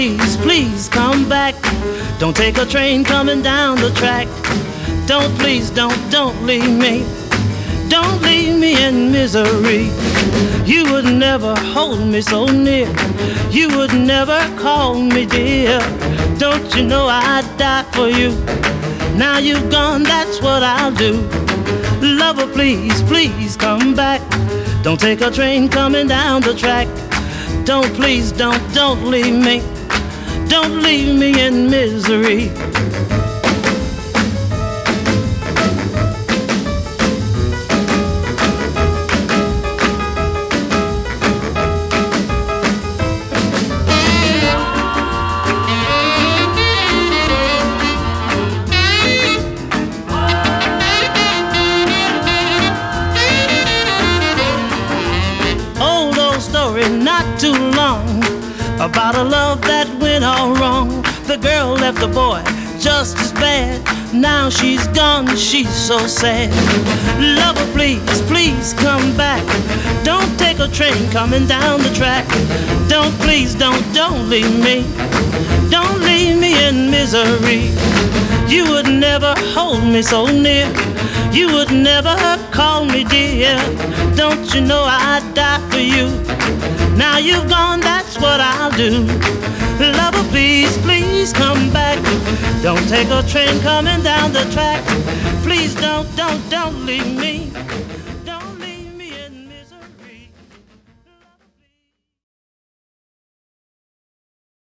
please, please come back. Don't take a train coming down the track. Don't, please, don't leave me. Don't leave me in misery. You would never hold me so near. You would never call me dear. Don't you know I'd die for you? Now you've gone, that's what I'll do. Lover, please, please come back. Don't take a train coming down the track. Don't, please, don't leave me. Don't leave me in misery. Not too long, about a love that went all wrong. The girl left the boy just as bad. Now she's gone, she's so sad. Lover, please, please come back. Don't take a train coming down the track. Don't, please, don't leave me. Don't leave me in misery. You would never hold me so near. You would never call me dear. Don't you know I'd die for you? Now you've gone, that's what I'll do. Lover, please, please come back. Don't take a train coming down the track. Please don't leave me.